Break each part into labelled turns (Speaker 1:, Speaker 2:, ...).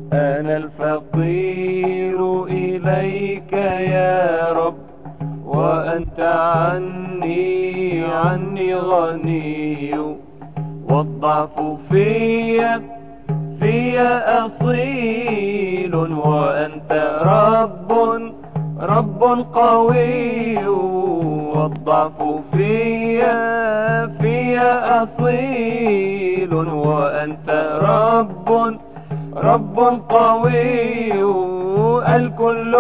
Speaker 1: أنا الفقير إليك يا رب، وأنت عني غني. والضعف في أصيل، وأنت رب قوي. والضعف في أصيل، وأنت رب قوي. الكل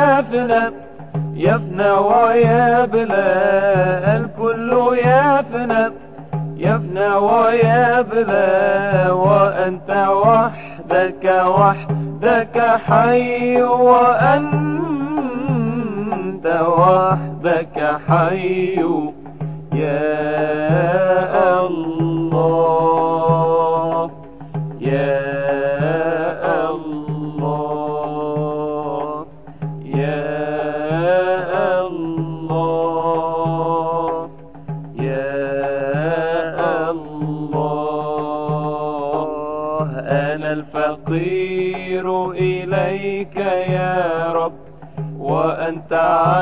Speaker 1: يفنى ويبلى، الكل يفنى ويبلى، وأنت وحدك حي، وأنت وحدك حي يا الله، يا الله، يا الله، يا الله. أنا الفقير إليك يا رب، وأنت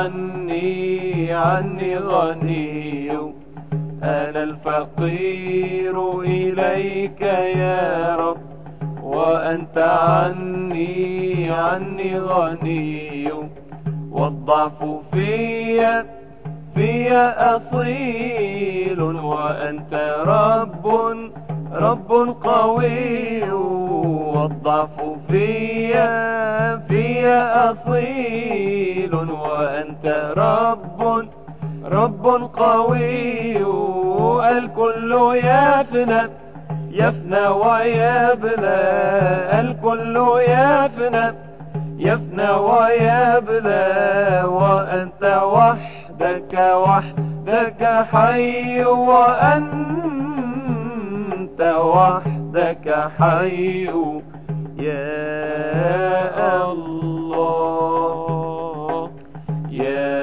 Speaker 1: عني غني. أنا الفقير إليك يا رب، وأنت عني غني. والضعف في أصيل، وأنت رب قوي. والضعف في أصيل، وأنت رب قوي. الكل يفنى ويبلى، الكل يفنى ويبلى، وأنت وحدك حي، وأنت وحدك حي يا الله، يا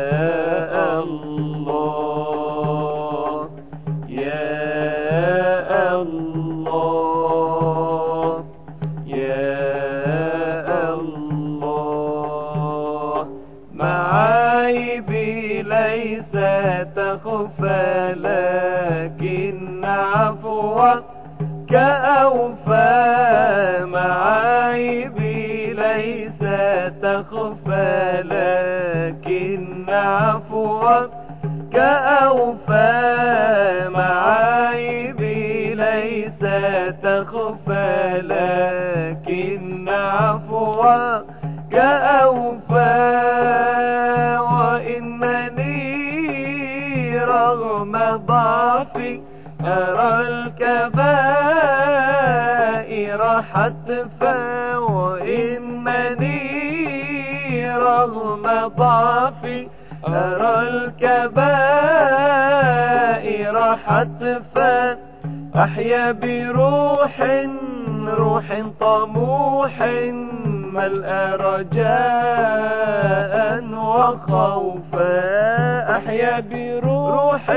Speaker 1: الله، يا الله، يا الله. معايبي ليس تخفى، لكن عفوك أوفى. معايبي ليس تخفى، لكن عفوك أوفى. معايبي ليس تخفى، لكن عفوك أوفى. وإنني رغم ضعفي أرى الكبائر حتفا. وإنني رغم ضعفي أرى الكبائر حتفا. أحيا بروح طموح، ملأ رجاء وخوفا. أحيا بروح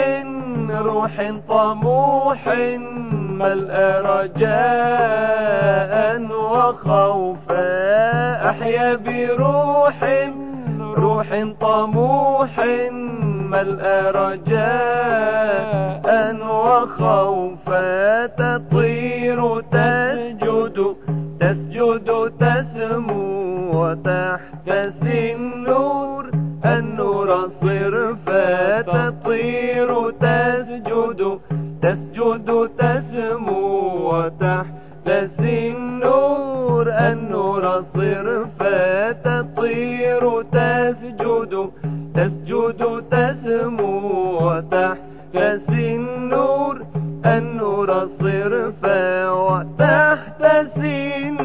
Speaker 1: طموح، ملأ رجاء وخوفا. أحيا بروح طموح، ملأ رجاء وخوفا. تطير تسجد تسمو، وتحتسي النور صرفا. تطير تسجد تسمو، وتحتسي النور صرفا. تطير تسجد تسمو، وتحتسي النور صرفا. وتحتسي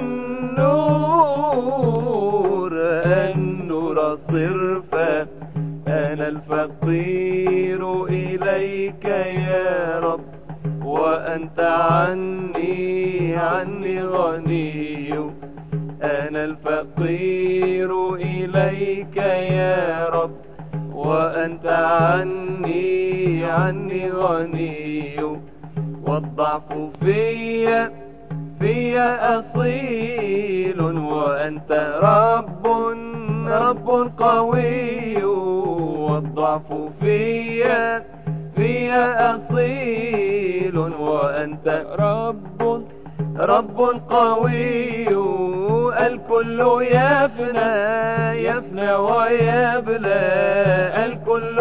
Speaker 1: النور صرفا. أنا الفقير إليك يا رب، وأنت عني غني. أنا الفقير إليك يا رب، وأنت عني غني. والضعف في أصيل، وأنت رب قوي، والضعف فيا أصيل. وأنت رب قوي، الكل يفنى ويبلى، الكل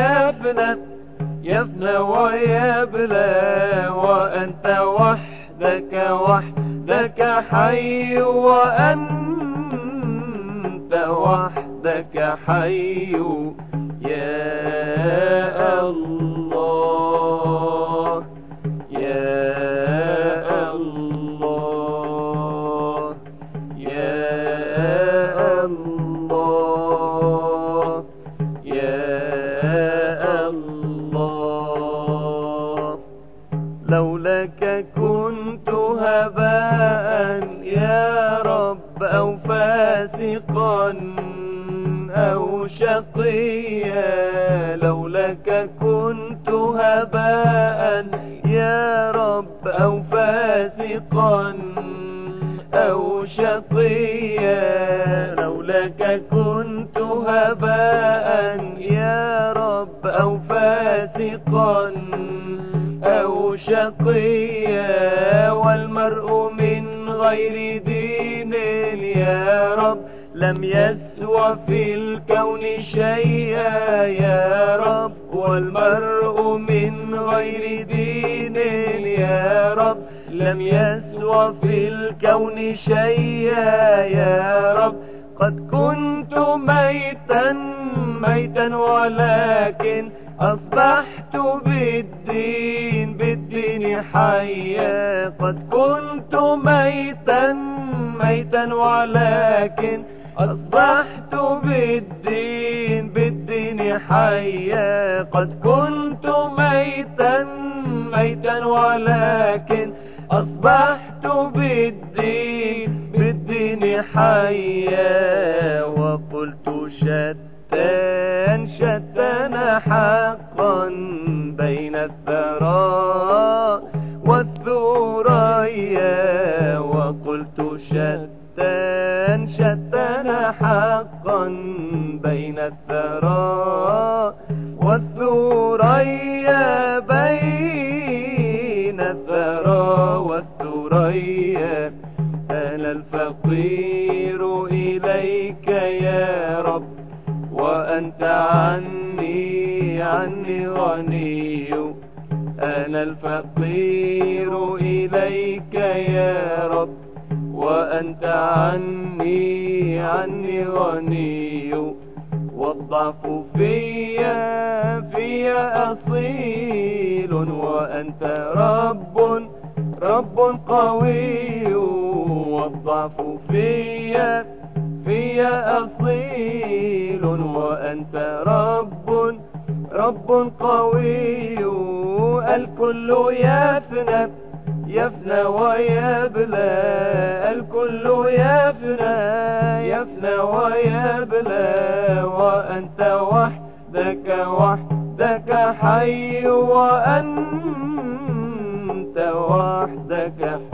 Speaker 1: يفنى ويبلى، وأنت وحدك حي، وأنت وحدك حي. يا الله يا الله يا الله يا الله. لولاك كنت هباء يا رب، أو فاسقا أو شقيا. لولاك كنت هباء يا رب، أو فاسقا أو شقيا. لولاك كنت هباء يا رب، أو فاسقا أو شقيا. والمرء من غير دين يا رب، لم يسوى في الكون شيئا يا رب. والمرء من غير دين يا رب، لم يسوى في الكون شيئا يا رب. قد كنت ميتا ولكن أصبحت بالدين حيا. قد كنت ميتا ولكن أصبحت بالدين حيا. قد كنت ميتا ولكن أصبحت بالدين حيا. وقلت شتان حقا بين الثرى والثريا. وقلت شتان حقا بين الثرى والثريا. بين الثرى والثريا. أنا الفقير إليك يا رب، وأنت عني غني. أنا الفقير إليك يا رب، وأنت عني غني. والضعف فيا أصيل، وأنت رب قوي. والضعف فيا أصيل، وأنت رب قوي. الكل يفنى ويبلى، الكل يفنى ويبلى، وأنت وحدك حي، وأنت وحدك